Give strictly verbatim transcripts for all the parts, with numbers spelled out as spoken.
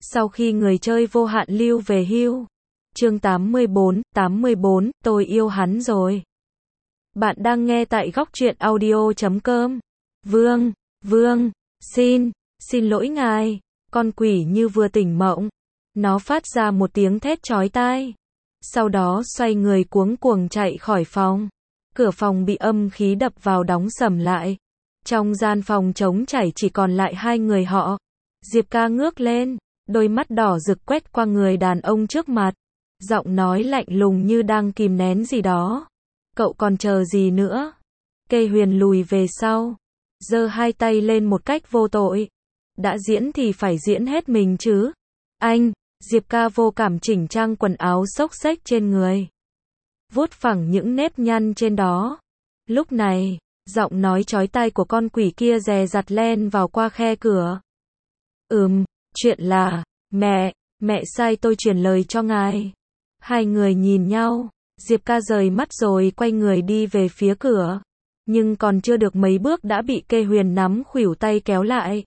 Sau khi người chơi vô hạn lưu về hưu. Chương tám mươi bốn, tám mươi bốn, tôi yêu hắn rồi. Bạn đang nghe tại góc truyện audio chấm com. Vương, Vương, xin, xin lỗi ngài. Con quỷ như vừa tỉnh mộng. Nó phát ra một tiếng thét chói tai. Sau đó xoay người cuống cuồng chạy khỏi phòng. Cửa phòng bị âm khí đập vào đóng sầm lại. Trong gian phòng trống trải chỉ còn lại hai người họ. Diệp Ca ngước lên, đôi mắt đỏ rực quét qua người đàn ông trước mặt. Giọng nói lạnh lùng như đang kìm nén gì đó. Cậu còn chờ gì nữa? Cây Huyền lùi về sau, giơ hai tay lên một cách vô tội. Đã diễn thì phải diễn hết mình chứ. Anh, Diệp Ca vô cảm chỉnh trang quần áo xốc xếch trên người. Vuốt phẳng những nếp nhăn trên đó. Lúc này, giọng nói chói tai của con quỷ kia dè dặt len vào qua khe cửa. Ừm, chuyện là, mẹ, mẹ sai tôi truyền lời cho ngài. Hai người nhìn nhau, Diệp Ca rời mắt rồi quay người đi về phía cửa. Nhưng còn chưa được mấy bước đã bị Cây Huyền nắm khuỷu tay kéo lại.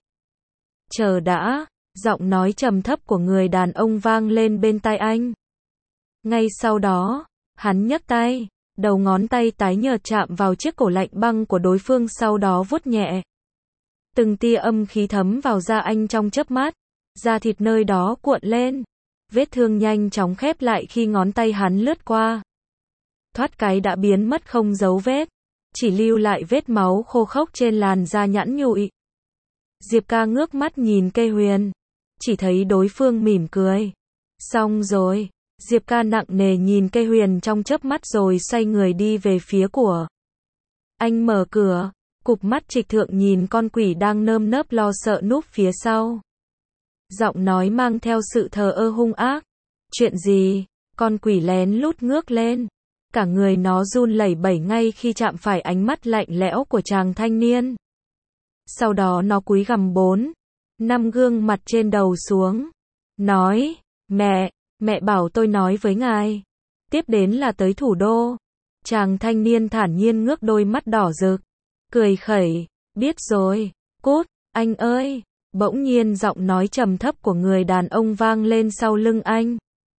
Chờ đã, giọng nói trầm thấp của người đàn ông vang lên bên tai anh. Ngay sau đó, hắn nhấc tay, đầu ngón tay tái nhợt chạm vào chiếc cổ lạnh băng của đối phương, sau đó vuốt nhẹ. Từng tia âm khí thấm vào da anh trong chớp mắt, da thịt nơi đó cuộn lên. Vết thương nhanh chóng khép lại khi ngón tay hắn lướt qua. Thoát cái đã biến mất không dấu vết, chỉ lưu lại vết máu khô khốc trên làn da nhẵn nhụi. Diệp Ca ngước mắt nhìn Cây Huyền, chỉ thấy đối phương mỉm cười. Xong rồi, Diệp Ca nặng nề nhìn Cây Huyền trong chớp mắt rồi xoay người đi về phía của. Anh mở cửa, cụp mắt trịch thượng nhìn con quỷ đang nơm nớp lo sợ núp phía sau. Giọng nói mang theo sự thờ ơ hung ác. Chuyện gì? Con quỷ lén lút ngước lên. Cả người nó run lẩy bẩy ngay khi chạm phải ánh mắt lạnh lẽo của chàng thanh niên. Sau đó nó cúi gằm bốn, năm gương mặt trên đầu xuống. Nói, mẹ, mẹ bảo tôi nói với ngài. Tiếp đến là tới thủ đô. Chàng thanh niên thản nhiên ngước đôi mắt đỏ rực. Cười khẩy, biết rồi, cút, anh ơi. Bỗng nhiên giọng nói trầm thấp của người đàn ông vang lên sau lưng anh.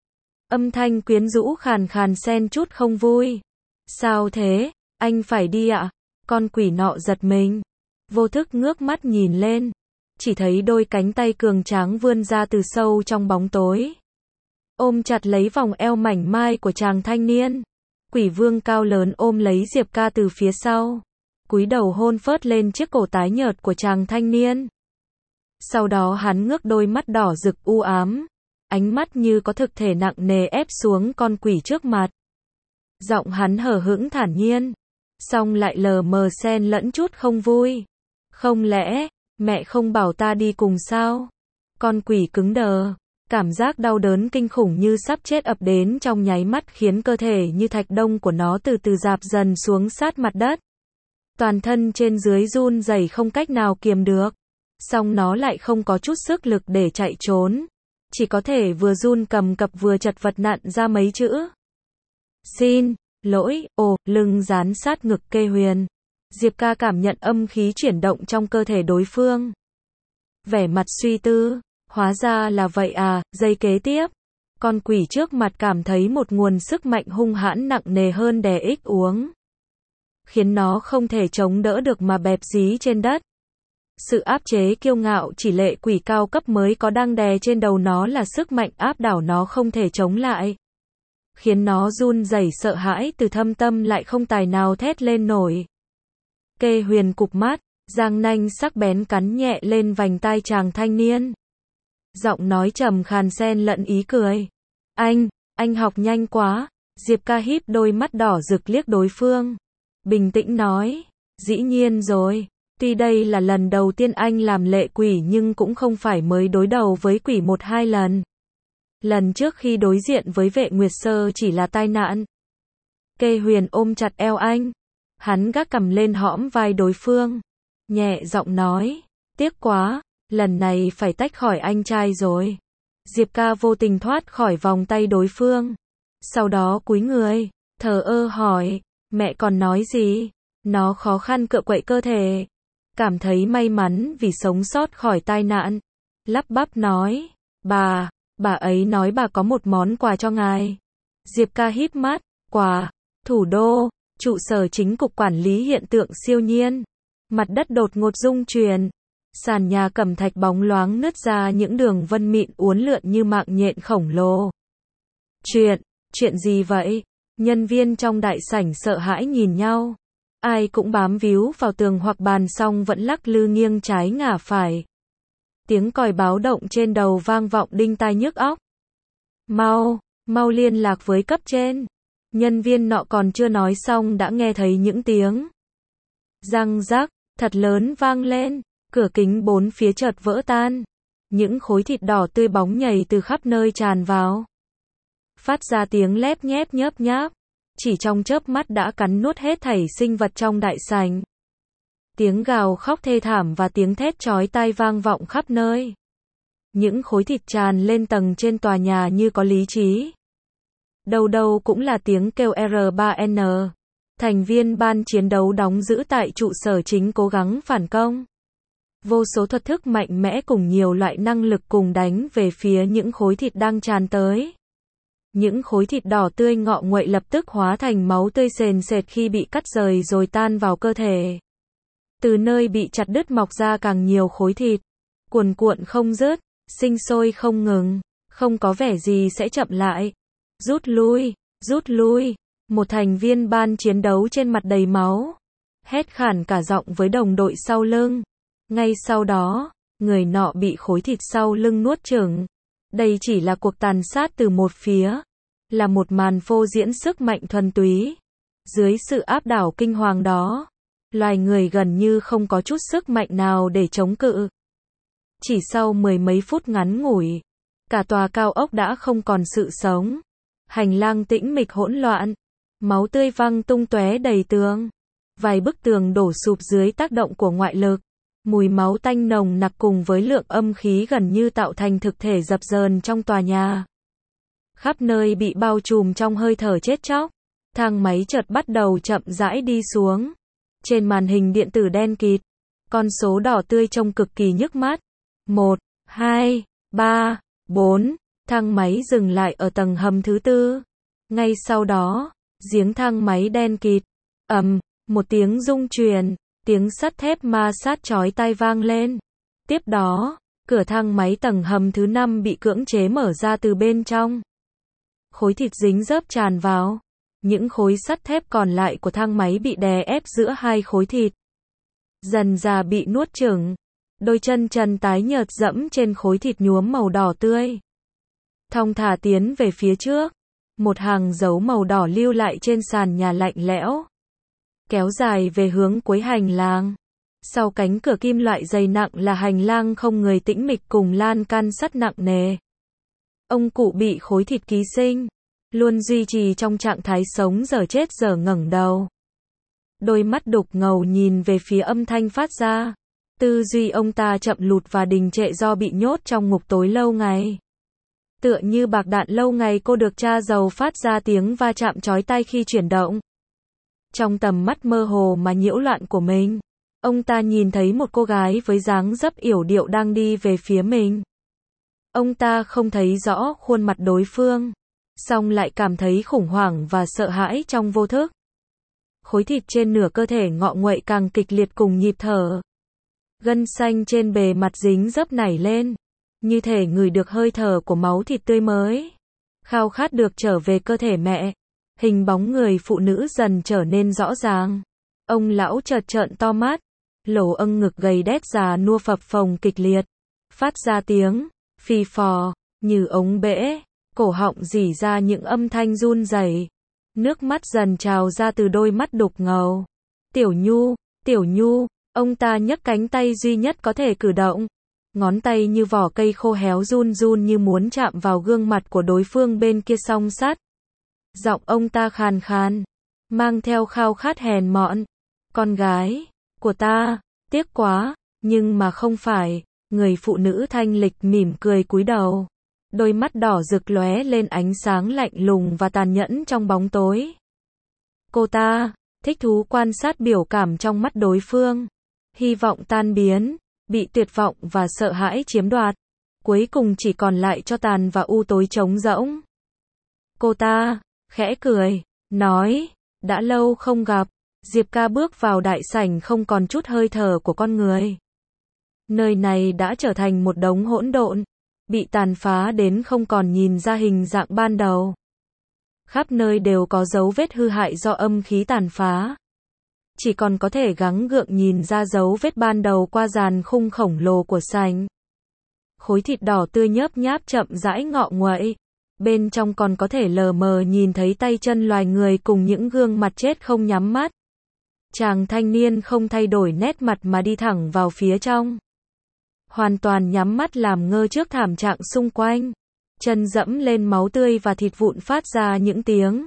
Âm thanh quyến rũ khàn khàn xen chút không vui. Sao thế, anh phải đi ạ? Con quỷ nọ giật mình. Vô thức ngước mắt nhìn lên. Chỉ thấy đôi cánh tay cường tráng vươn ra từ sâu trong bóng tối. Ôm chặt lấy vòng eo mảnh mai của chàng thanh niên. Quỷ vương cao lớn ôm lấy Diệp Ca từ phía sau. Cúi đầu hôn phớt lên chiếc cổ tái nhợt của chàng thanh niên. Sau đó hắn ngước đôi mắt đỏ rực u ám. Ánh mắt như có thực thể nặng nề ép xuống con quỷ trước mặt. Giọng hắn hờ hững thản nhiên. Song lại lờ mờ xen lẫn chút không vui. Không lẽ, mẹ không bảo ta đi cùng sao? Con quỷ cứng đờ. Cảm giác đau đớn kinh khủng như sắp chết ập đến trong nháy mắt khiến cơ thể như thạch đông của nó từ từ rạp dần xuống sát mặt đất. Toàn thân trên dưới run rẩy không cách nào kiềm được. Song nó lại không có chút sức lực để chạy trốn. Chỉ có thể vừa run cầm cập vừa chật vật nặn ra mấy chữ. Xin lỗi, ồ, lưng dán sát ngực Cây Huyền. Diệp Ca cảm nhận âm khí chuyển động trong cơ thể đối phương. Vẻ mặt suy tư, hóa ra là vậy à, giây kế tiếp. Con quỷ trước mặt cảm thấy một nguồn sức mạnh hung hãn nặng nề hơn đè ích uống. Khiến nó không thể chống đỡ được mà bẹp dí trên đất. Sự áp chế kiêu ngạo chỉ lệ quỷ cao cấp mới có đang đè trên đầu nó là sức mạnh áp đảo nó không thể chống lại. Khiến nó run rẩy sợ hãi từ thâm tâm lại không tài nào thét lên nổi. Cây Huyền cụp mắt, răng nanh sắc bén cắn nhẹ lên vành tai chàng thanh niên. Giọng nói trầm khàn xen lẫn ý cười. Anh, anh học nhanh quá. Diệp Ca híp đôi mắt đỏ rực liếc đối phương. Bình tĩnh nói, dĩ nhiên rồi. Tuy đây là lần đầu tiên anh làm lệ quỷ nhưng cũng không phải mới đối đầu với quỷ một hai lần. Lần trước khi đối diện với vệ Nguyệt Sơ chỉ là tai nạn. Cây Huyền ôm chặt eo anh. Hắn gác cằm lên hõm vai đối phương. Nhẹ giọng nói, tiếc quá, lần này phải tách khỏi anh trai rồi. Diệp Ca vô tình thoát khỏi vòng tay đối phương. Sau đó cúi người, thờ ơ hỏi, mẹ còn nói gì? Nó khó khăn cựa quậy cơ thể. Cảm thấy may mắn vì sống sót khỏi tai nạn. Lắp bắp nói, Bà, bà ấy nói bà có một món quà cho ngài. Diệp Ca híp mắt, quà, thủ đô, trụ sở chính cục quản lý hiện tượng siêu nhiên. Mặt đất đột ngột rung chuyển. Sàn nhà cẩm thạch bóng loáng nứt ra những đường vân mịn uốn lượn như mạng nhện khổng lồ. Chuyện, chuyện gì vậy? Nhân viên trong đại sảnh sợ hãi nhìn nhau. Ai cũng bám víu vào tường hoặc bàn xong vẫn lắc lư nghiêng trái ngả phải. Tiếng còi báo động trên đầu vang vọng đinh tai nhức óc. Mau, mau liên lạc với cấp trên. Nhân viên nọ còn chưa nói xong đã nghe thấy những tiếng răng rắc, thật lớn vang lên. Cửa kính bốn phía chợt vỡ tan. Những khối thịt đỏ tươi bóng nhảy từ khắp nơi tràn vào. Phát ra tiếng lép nhép nhớp nháp. Chỉ trong chớp mắt đã cắn nuốt hết thảy sinh vật trong đại sảnh. Tiếng gào khóc thê thảm và tiếng thét chói tai vang vọng khắp nơi. Những khối thịt tràn lên tầng trên tòa nhà như có lý trí. Đâu đâu cũng là tiếng kêu R ba N. Thành viên ban chiến đấu đóng giữ tại trụ sở chính cố gắng phản công. Vô số thuật thức mạnh mẽ cùng nhiều loại năng lực cùng đánh về phía những khối thịt đang tràn tới. Những khối thịt đỏ tươi ngọ nguậy lập tức hóa thành máu tươi sền sệt khi bị cắt rời rồi tan vào cơ thể. Từ nơi bị chặt đứt mọc ra càng nhiều khối thịt, cuồn cuộn không dứt, sinh sôi không ngừng, không có vẻ gì sẽ chậm lại. Rút lui, rút lui, một thành viên ban chiến đấu trên mặt đầy máu, hét khản cả giọng với đồng đội sau lưng. Ngay sau đó, người nọ bị khối thịt sau lưng nuốt chửng. Đây chỉ là cuộc tàn sát từ một phía, là một màn phô diễn sức mạnh thuần túy. Dưới sự áp đảo kinh hoàng đó, loài người gần như không có chút sức mạnh nào để chống cự. Chỉ sau mười mấy phút ngắn ngủi, cả tòa cao ốc đã không còn sự sống. Hành lang tĩnh mịch hỗn loạn, máu tươi văng tung tóe đầy tường. Vài bức tường đổ sụp dưới tác động của ngoại lực. Mùi máu tanh nồng nặc cùng với lượng âm khí gần như tạo thành thực thể dập dờn trong tòa nhà. Khắp nơi bị bao trùm trong hơi thở chết chóc. Thang máy chợt bắt đầu chậm rãi đi xuống. Trên màn hình điện tử đen kịt, con số đỏ tươi trông cực kỳ nhức mắt. một, hai, ba, bốn, thang máy dừng lại ở tầng hầm thứ tư. Ngay sau đó, giếng thang máy đen kịt, ầm, một tiếng rung truyền, tiếng sắt thép ma sát chói tai vang lên. Tiếp đó, cửa thang máy tầng hầm thứ năm bị cưỡng chế mở ra từ bên trong. Khối thịt dính dớp tràn vào. Những khối sắt thép còn lại của thang máy bị đè ép giữa hai khối thịt. Dần dà bị nuốt chửng. Đôi chân trần tái nhợt dẫm trên khối thịt nhuốm màu đỏ tươi. Thong thả tiến về phía trước. Một hàng dấu màu đỏ lưu lại trên sàn nhà lạnh lẽo. Kéo dài về hướng cuối hành lang. Sau cánh cửa kim loại dày nặng là hành lang không người tĩnh mịch cùng lan can sắt nặng nề. Ông cụ bị khối thịt ký sinh, luôn duy trì trong trạng thái sống dở chết dở ngẩng đầu. Đôi mắt đục ngầu nhìn về phía âm thanh phát ra. Tư duy ông ta chậm lụt và đình trệ do bị nhốt trong ngục tối lâu ngày. Tựa như bạc đạn lâu ngày cô được tra dầu phát ra tiếng va chạm chói tai khi chuyển động. Trong tầm mắt mơ hồ mà nhiễu loạn của mình, ông ta nhìn thấy một cô gái với dáng dấp yểu điệu đang đi về phía mình. Ông ta không thấy rõ khuôn mặt đối phương, song lại cảm thấy khủng hoảng và sợ hãi trong vô thức. Khối thịt trên nửa cơ thể ngọ nguậy càng kịch liệt cùng nhịp thở. Gân xanh trên bề mặt dính dấp nảy lên, như thể ngửi được hơi thở của máu thịt tươi mới. Khao khát được trở về cơ thể mẹ. Hình bóng người phụ nữ dần trở nên rõ ràng. Ông lão chợt trợn to mắt. Lỗ âng ngực gầy đét già nua phập phồng kịch liệt. Phát ra tiếng phì phò, như ống bể. Cổ họng rỉ ra những âm thanh run rẩy. Nước mắt dần trào ra từ đôi mắt đục ngầu. Tiểu Nhu, Tiểu Nhu, ông ta nhấc cánh tay duy nhất có thể cử động. Ngón tay như vỏ cây khô héo run run như muốn chạm vào gương mặt của đối phương bên kia song sắt. Giọng ông ta khàn khàn, mang theo khao khát hèn mọn. Con gái của ta, tiếc quá, nhưng mà không phải. Người phụ nữ thanh lịch mỉm cười cúi đầu. Đôi mắt đỏ rực lóe lên ánh sáng lạnh lùng và tàn nhẫn trong bóng tối. Cô ta thích thú quan sát biểu cảm trong mắt đối phương. Hy vọng tan biến, bị tuyệt vọng và sợ hãi chiếm đoạt. Cuối cùng chỉ còn lại cho tàn và u tối trống rỗng. Cô ta, khẽ cười, nói, đã lâu không gặp. Diệp Ca bước vào đại sảnh không còn chút hơi thở của con người. Nơi này đã trở thành một đống hỗn độn, bị tàn phá đến không còn nhìn ra hình dạng ban đầu. Khắp nơi đều có dấu vết hư hại do âm khí tàn phá. Chỉ còn có thể gắng gượng nhìn ra dấu vết ban đầu qua dàn khung khổng lồ của sảnh. Khối thịt đỏ tươi nhớp nháp chậm rãi ngọ nguậy. Bên trong còn có thể lờ mờ nhìn thấy tay chân loài người cùng những gương mặt chết không nhắm mắt. Chàng thanh niên không thay đổi nét mặt mà đi thẳng vào phía trong. Hoàn toàn nhắm mắt làm ngơ trước thảm trạng xung quanh. Chân dẫm lên máu tươi và thịt vụn phát ra những tiếng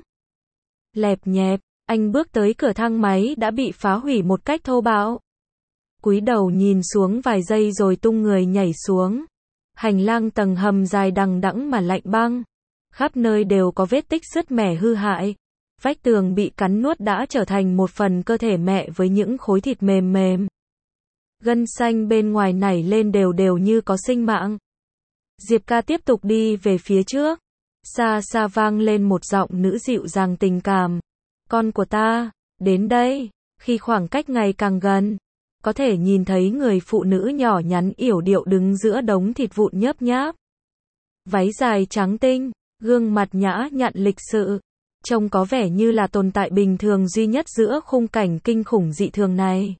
lẹp nhẹp. Anh bước tới cửa thang máy đã bị phá hủy một cách thô bạo. Cúi đầu nhìn xuống vài giây rồi tung người nhảy xuống. Hành lang tầng hầm dài đằng đẵng mà lạnh băng. Khắp nơi đều có vết tích sứt mẻ hư hại. Vách tường bị cắn nuốt đã trở thành một phần cơ thể mẹ với những khối thịt mềm mềm. Gân xanh bên ngoài nảy lên đều đều như có sinh mạng. Diệp Ca tiếp tục đi về phía trước. Xa xa vang lên một giọng nữ dịu dàng tình cảm. Con của ta, đến đây. Khi khoảng cách ngày càng gần, có thể nhìn thấy người phụ nữ nhỏ nhắn yểu điệu đứng giữa đống thịt vụn nhớp nháp. Váy dài trắng tinh, gương mặt nhã nhặn lịch sự. Trông có vẻ như là tồn tại bình thường duy nhất giữa khung cảnh kinh khủng dị thường này.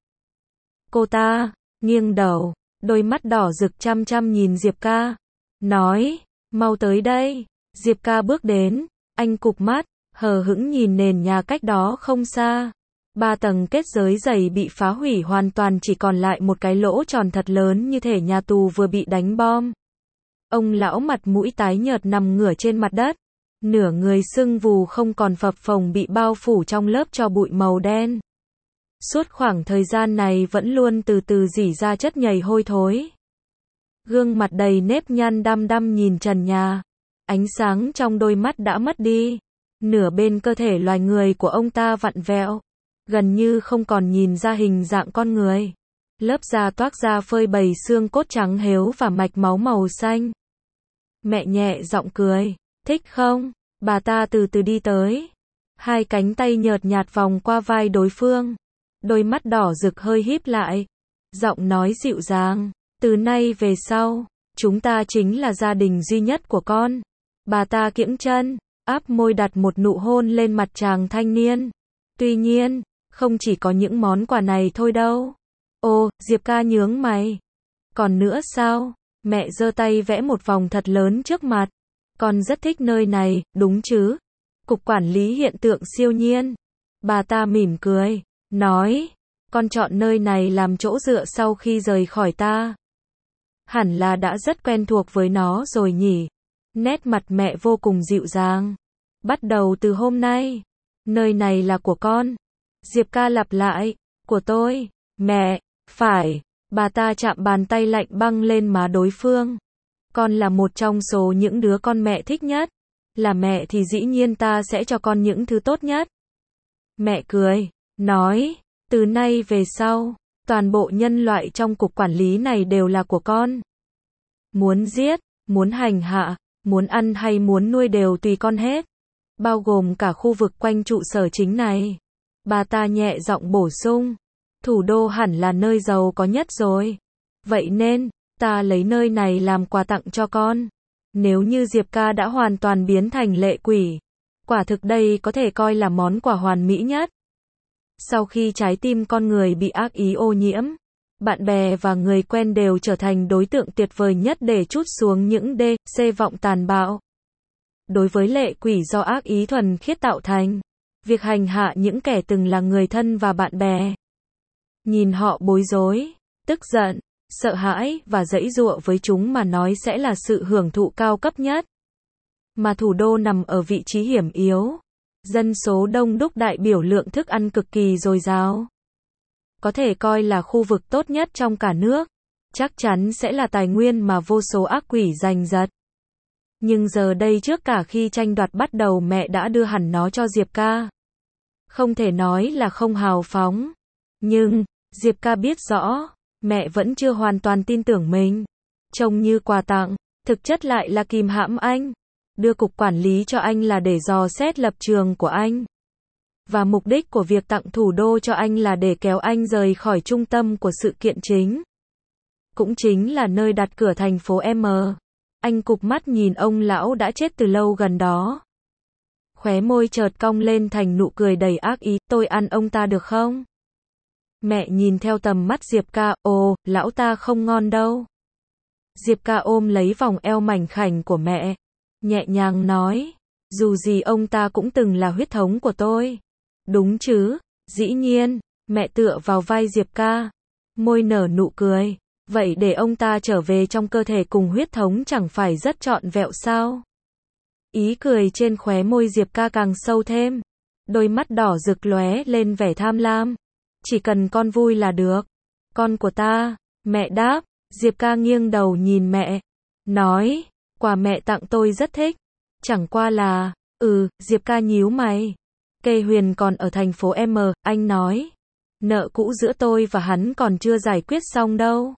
Cô ta, nghiêng đầu, đôi mắt đỏ rực chăm chăm nhìn Diệp Ca. Nói, mau tới đây. Diệp Ca bước đến, anh cụp mắt, hờ hững nhìn nền nhà cách đó không xa. Ba tầng kết giới dày bị phá hủy hoàn toàn, chỉ còn lại một cái lỗ tròn thật lớn như thể nhà tù vừa bị đánh bom. Ông lão mặt mũi tái nhợt nằm ngửa trên mặt đất. Nửa người sưng vù không còn phập phồng bị bao phủ trong lớp tro bụi màu đen. Suốt khoảng thời gian này vẫn luôn từ từ rỉ ra chất nhầy hôi thối. Gương mặt đầy nếp nhăn đăm đăm nhìn trần nhà. Ánh sáng trong đôi mắt đã mất đi. Nửa bên cơ thể loài người của ông ta vặn vẹo. Gần như không còn nhìn ra hình dạng con người. Lớp da toác ra phơi bày xương cốt trắng héo và mạch máu màu xanh. Mẹ nhẹ giọng cười. Thích không? Bà ta từ từ đi tới. Hai cánh tay nhợt nhạt vòng qua vai đối phương. Đôi mắt đỏ rực hơi híp lại. Giọng nói dịu dàng. Từ nay về sau, chúng ta chính là gia đình duy nhất của con. Bà ta kiễng chân, áp môi đặt một nụ hôn lên mặt chàng thanh niên. Tuy nhiên, không chỉ có những món quà này thôi đâu. Ồ, Diệp Ca nhướng mày. Còn nữa sao? Mẹ giơ tay vẽ một vòng thật lớn trước mặt. Con rất thích nơi này, đúng chứ? Cục quản lý hiện tượng siêu nhiên. Bà ta mỉm cười, nói, con chọn nơi này làm chỗ dựa sau khi rời khỏi ta. Hẳn là đã rất quen thuộc với nó rồi nhỉ? Nét mặt mẹ vô cùng dịu dàng. Bắt đầu từ hôm nay, nơi này là của con. Diệp Ca lặp lại, của tôi, mẹ, phải. Bà ta chạm bàn tay lạnh băng lên má đối phương. Con là một trong số những đứa con mẹ thích nhất. Là mẹ thì dĩ nhiên ta sẽ cho con những thứ tốt nhất. Mẹ cười, nói, từ nay về sau, toàn bộ nhân loại trong cục quản lý này đều là của con. Muốn giết, muốn hành hạ, muốn ăn hay muốn nuôi đều tùy con hết. Bao gồm cả khu vực quanh trụ sở chính này. Bà ta nhẹ giọng bổ sung. Thủ đô hẳn là nơi giàu có nhất rồi. Vậy nên, ta lấy nơi này làm quà tặng cho con. Nếu như Diệp Ca đã hoàn toàn biến thành lệ quỷ, quả thực đây có thể coi là món quà hoàn mỹ nhất. Sau khi trái tim con người bị ác ý ô nhiễm, bạn bè và người quen đều trở thành đối tượng tuyệt vời nhất để trút xuống những đê xê vọng tàn bạo. Đối với lệ quỷ do ác ý thuần khiết tạo thành, việc hành hạ những kẻ từng là người thân và bạn bè, nhìn họ bối rối, tức giận, sợ hãi và giãy giụa với chúng mà nói sẽ là sự hưởng thụ cao cấp nhất. Mà thủ đô nằm ở vị trí hiểm yếu, dân số đông đúc, đại biểu lượng thức ăn cực kỳ dồi dào. Có thể coi là khu vực tốt nhất trong cả nước, chắc chắn sẽ là tài nguyên mà vô số ác quỷ giành giật. Nhưng giờ đây trước cả khi tranh đoạt bắt đầu, mẹ đã đưa hẳn nó cho Diệp Ca. Không thể nói là không hào phóng, nhưng Diệp Ca biết rõ, mẹ vẫn chưa hoàn toàn tin tưởng mình. Trông như quà tặng, thực chất lại là kìm hãm anh. Đưa cục quản lý cho anh là để dò xét lập trường của anh. Và mục đích của việc tặng thủ đô cho anh là để kéo anh rời khỏi trung tâm của sự kiện chính. Cũng chính là nơi đặt cửa thành phố M. Anh cụp mắt nhìn ông lão đã chết từ lâu gần đó. Khóe môi chợt cong lên thành nụ cười đầy ác ý, tôi ăn ông ta được không? Mẹ nhìn theo tầm mắt Diệp Ca, ồ, lão ta không ngon đâu. Diệp Ca ôm lấy vòng eo mảnh khảnh của mẹ, nhẹ nhàng nói, dù gì ông ta cũng từng là huyết thống của tôi. Đúng chứ, dĩ nhiên, mẹ tựa vào vai Diệp Ca, môi nở nụ cười, vậy để ông ta trở về trong cơ thể cùng huyết thống chẳng phải rất trọn vẹn sao? Ý cười trên khóe môi Diệp Ca càng sâu thêm, đôi mắt đỏ rực lóe lên vẻ tham lam. Chỉ cần con vui là được. Con của ta, mẹ đáp. Diệp Ca nghiêng đầu nhìn mẹ, nói, quà mẹ tặng tôi rất thích. Chẳng qua là, ừ, Diệp Ca nhíu mày. Kê Huyền còn ở thành phố M, anh nói. Nợ cũ giữa tôi và hắn còn chưa giải quyết xong đâu.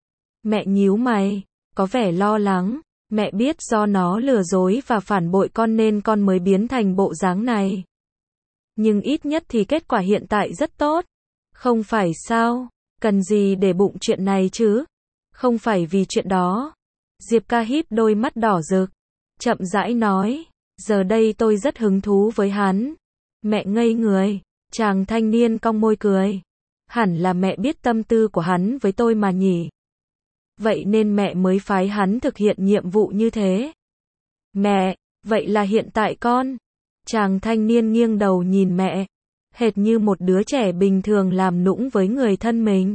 Mẹ nhíu mày, có vẻ lo lắng. Mẹ biết do nó lừa dối và phản bội con nên con mới biến thành bộ dáng này. Nhưng ít nhất thì kết quả hiện tại rất tốt. Không phải sao? Cần gì để bụng chuyện này chứ? Không phải vì chuyện đó. Diệp Ca híp đôi mắt đỏ rực, chậm rãi nói, giờ đây tôi rất hứng thú với hắn. Mẹ ngây người, chàng thanh niên cong môi cười. Hẳn là mẹ biết tâm tư của hắn với tôi mà nhỉ. Vậy nên mẹ mới phái hắn thực hiện nhiệm vụ như thế. Mẹ, vậy là hiện tại con. Chàng thanh niên nghiêng đầu nhìn mẹ, hệt như một đứa trẻ bình thường làm nũng với người thân mình.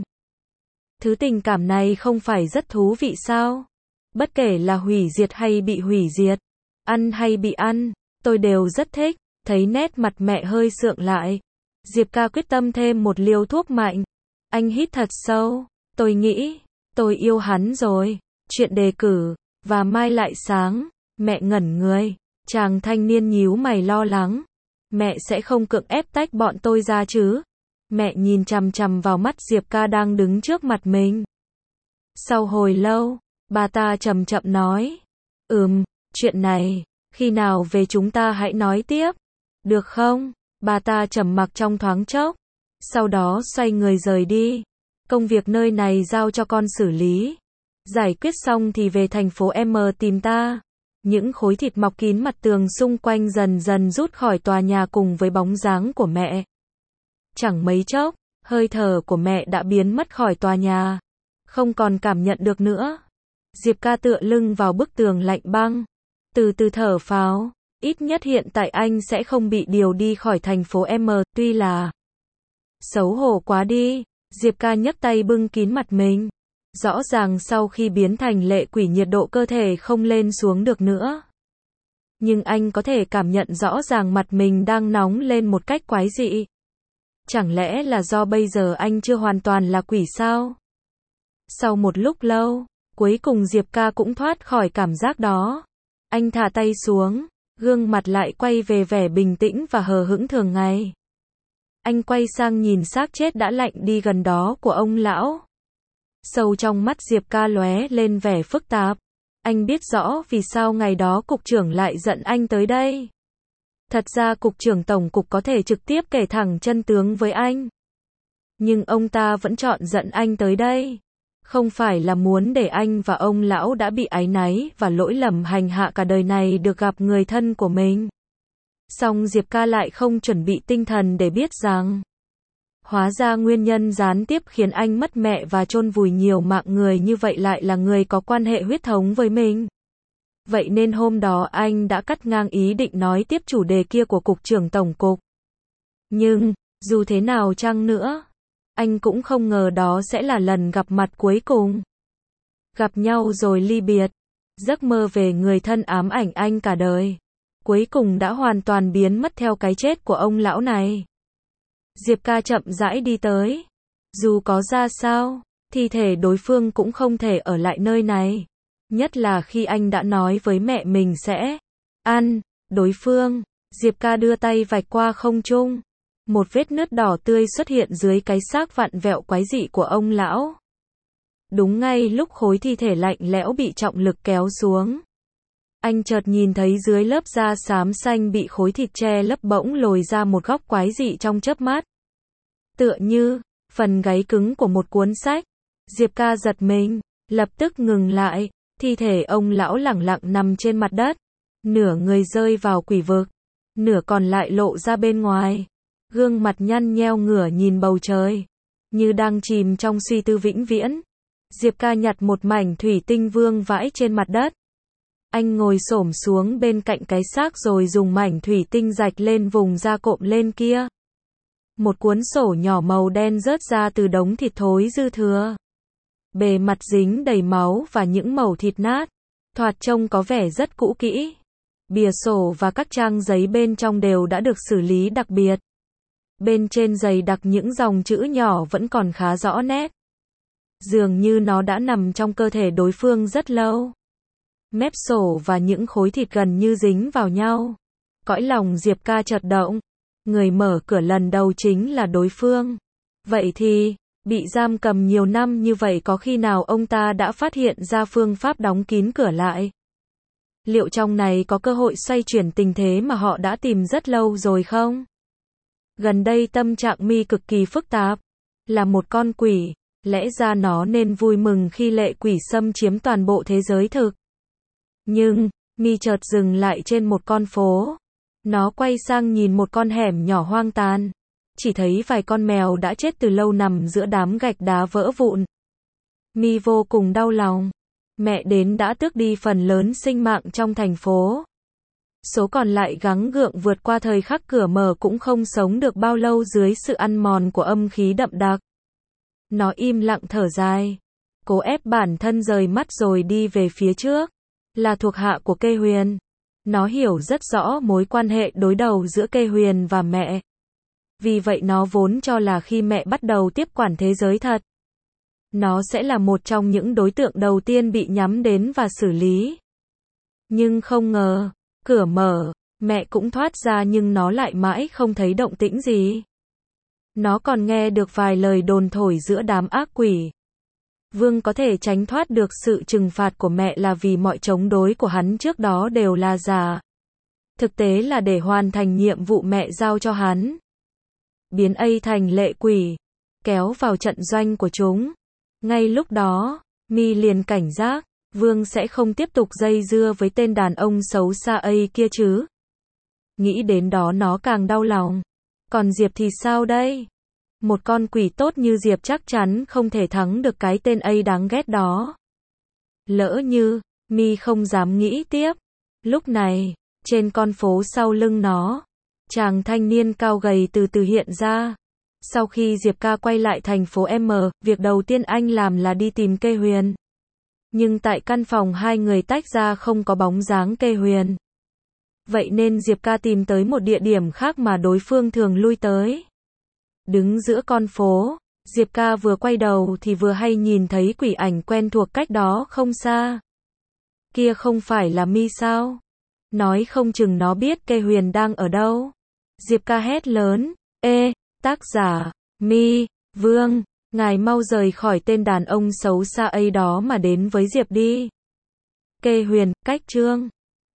Thứ tình cảm này không phải rất thú vị sao? Bất kể là hủy diệt hay bị hủy diệt, ăn hay bị ăn, tôi đều rất thích. Thấy nét mặt mẹ hơi sượng lại, Diệp Ca quyết tâm thêm một liều thuốc mạnh. Anh hít thật sâu, tôi nghĩ, tôi yêu hắn rồi. Chuyện đề cử, và mai lại sáng, mẹ ngẩn người, chàng thanh niên nhíu mày lo lắng. Mẹ sẽ không cưỡng ép tách bọn tôi ra chứ? Mẹ nhìn chằm chằm vào mắt Diệp Ca đang đứng trước mặt mình. Sau hồi lâu, bà ta chậm chậm nói, ừm, chuyện này, khi nào về chúng ta hãy nói tiếp, được không? Bà ta trầm mặc trong thoáng chốc, sau đó xoay người rời đi. Công việc nơi này giao cho con xử lý. Giải quyết xong thì về thành phố M tìm ta. Những khối thịt mọc kín mặt tường xung quanh dần dần rút khỏi tòa nhà cùng với bóng dáng của mẹ. Chẳng mấy chốc, hơi thở của mẹ đã biến mất khỏi tòa nhà. Không còn cảm nhận được nữa. Diệp Ca tựa lưng vào bức tường lạnh băng. Từ từ thở phào. Ít nhất hiện tại anh sẽ không bị điều đi khỏi thành phố M, tuy là xấu hổ quá đi. Diệp Ca nhấc tay bưng kín mặt mình. Rõ ràng sau khi biến thành lệ quỷ nhiệt độ cơ thể không lên xuống được nữa. Nhưng anh có thể cảm nhận rõ ràng mặt mình đang nóng lên một cách quái dị. Chẳng lẽ là do bây giờ anh chưa hoàn toàn là quỷ sao? Sau một lúc lâu, cuối cùng Diệp Ca cũng thoát khỏi cảm giác đó. Anh thả tay xuống, gương mặt lại quay về vẻ bình tĩnh và hờ hững thường ngày. Anh quay sang nhìn xác chết đã lạnh đi gần đó của ông lão. Sâu trong mắt Diệp Ca lóe lên vẻ phức tạp. Anh biết rõ vì sao ngày đó cục trưởng lại giận anh tới đây. Thật ra cục trưởng tổng cục có thể trực tiếp kể thẳng chân tướng với anh. Nhưng ông ta vẫn chọn giận anh tới đây. Không phải là muốn để anh và ông lão đã bị áy náy và lỗi lầm hành hạ cả đời này được gặp người thân của mình. Song Diệp Ca lại không chuẩn bị tinh thần để biết rằng hóa ra nguyên nhân gián tiếp khiến anh mất mẹ và chôn vùi nhiều mạng người như vậy lại là người có quan hệ huyết thống với mình. Vậy nên hôm đó anh đã cắt ngang ý định nói tiếp chủ đề kia của cục trưởng tổng cục. Nhưng, dù thế nào chăng nữa, anh cũng không ngờ đó sẽ là lần gặp mặt cuối cùng. Gặp nhau rồi ly biệt. Giấc mơ về người thân ám ảnh anh cả đời. Cuối cùng đã hoàn toàn biến mất theo cái chết của ông lão này. Diệp Ca chậm rãi đi tới. Dù có ra sao, thi thể đối phương cũng không thể ở lại nơi này. Nhất là khi anh đã nói với mẹ mình sẽ ăn đối phương. Diệp Ca đưa tay vạch qua không trung. Một vết nứt đỏ tươi xuất hiện dưới cái xác vặn vẹo quái dị của ông lão. Đúng ngay lúc khối thi thể lạnh lẽo bị trọng lực kéo xuống. Anh chợt nhìn thấy dưới lớp da xám xanh bị khối thịt che lấp bỗng lồi ra một góc quái dị trong chớp mắt. Tựa như phần gáy cứng của một cuốn sách. Diệp Ca giật mình, lập tức ngừng lại, thi thể ông lão lẳng lặng nằm trên mặt đất, nửa người rơi vào quỷ vực, nửa còn lại lộ ra bên ngoài, gương mặt nhăn nheo ngửa nhìn bầu trời, như đang chìm trong suy tư vĩnh viễn. Diệp Ca nhặt một mảnh thủy tinh vương vãi trên mặt đất. Anh ngồi xổm xuống bên cạnh cái xác rồi dùng mảnh thủy tinh rạch lên vùng da cộm lên kia. Một cuốn sổ nhỏ màu đen rớt ra từ đống thịt thối dư thừa. Bề mặt dính đầy máu và những mẩu thịt nát, thoạt trông có vẻ rất cũ kỹ. Bìa sổ và các trang giấy bên trong đều đã được xử lý đặc biệt. Bên trên dày đặc những dòng chữ nhỏ vẫn còn khá rõ nét. Dường như nó đã nằm trong cơ thể đối phương rất lâu. Mép sổ và những khối thịt gần như dính vào nhau. Cõi lòng Diệp Ca chợt động. Người mở cửa lần đầu chính là đối phương. Vậy thì, bị giam cầm nhiều năm như vậy có khi nào ông ta đã phát hiện ra phương pháp đóng kín cửa lại? Liệu trong này có cơ hội xoay chuyển tình thế mà họ đã tìm rất lâu rồi không? Gần đây tâm trạng Mi cực kỳ phức tạp. Là một con quỷ, lẽ ra nó nên vui mừng khi lệ quỷ xâm chiếm toàn bộ thế giới thực. Nhưng, Mi chợt dừng lại trên một con phố. Nó quay sang nhìn một con hẻm nhỏ hoang tàn. Chỉ thấy vài con mèo đã chết từ lâu nằm giữa đám gạch đá vỡ vụn. Mi vô cùng đau lòng. Mẹ đến đã tước đi phần lớn sinh mạng trong thành phố. Số còn lại gắng gượng vượt qua thời khắc cửa mở cũng không sống được bao lâu dưới sự ăn mòn của âm khí đậm đặc. Nó im lặng thở dài. Cố ép bản thân rời mắt rồi đi về phía trước. Là thuộc hạ của Kê Huyền. Nó hiểu rất rõ mối quan hệ đối đầu giữa Kê Huyền và mẹ. Vì vậy nó vốn cho là khi mẹ bắt đầu tiếp quản thế giới thật, nó sẽ là một trong những đối tượng đầu tiên bị nhắm đến và xử lý. Nhưng không ngờ, cửa mở, mẹ cũng thoát ra nhưng nó lại mãi không thấy động tĩnh gì. Nó còn nghe được vài lời đồn thổi giữa đám ác quỷ. Vương có thể tránh thoát được sự trừng phạt của mẹ là vì mọi chống đối của hắn trước đó đều là giả. Thực tế là để hoàn thành nhiệm vụ mẹ giao cho hắn. Biến A thành lệ quỷ, kéo vào trận doanh của chúng. Ngay lúc đó, Mi liền cảnh giác, Vương sẽ không tiếp tục dây dưa với tên đàn ông xấu xa A kia chứ. Nghĩ đến đó nó càng đau lòng. Còn Diệp thì sao đây? Một con quỷ tốt như Diệp chắc chắn không thể thắng được cái tên A đáng ghét đó. Lỡ như, Mi không dám nghĩ tiếp. Lúc này, trên con phố sau lưng nó, chàng thanh niên cao gầy từ từ hiện ra. Sau khi Diệp Ca quay lại thành phố M, việc đầu tiên anh làm là đi tìm Kê Huyền. Nhưng tại căn phòng hai người tách ra không có bóng dáng Kê Huyền. Vậy nên Diệp Ca tìm tới một địa điểm khác mà đối phương thường lui tới. Đứng giữa con phố, Diệp Ca vừa quay đầu thì vừa hay nhìn thấy quỷ ảnh quen thuộc cách đó không xa. Kia không phải là Mi sao? Nói không chừng nó biết Kê Huyền đang ở đâu. Diệp Ca hét lớn, ê, tác giả, Mi, Vương, ngài mau rời khỏi tên đàn ông xấu xa ấy đó mà đến với Diệp đi. Kê Huyền, cách chương.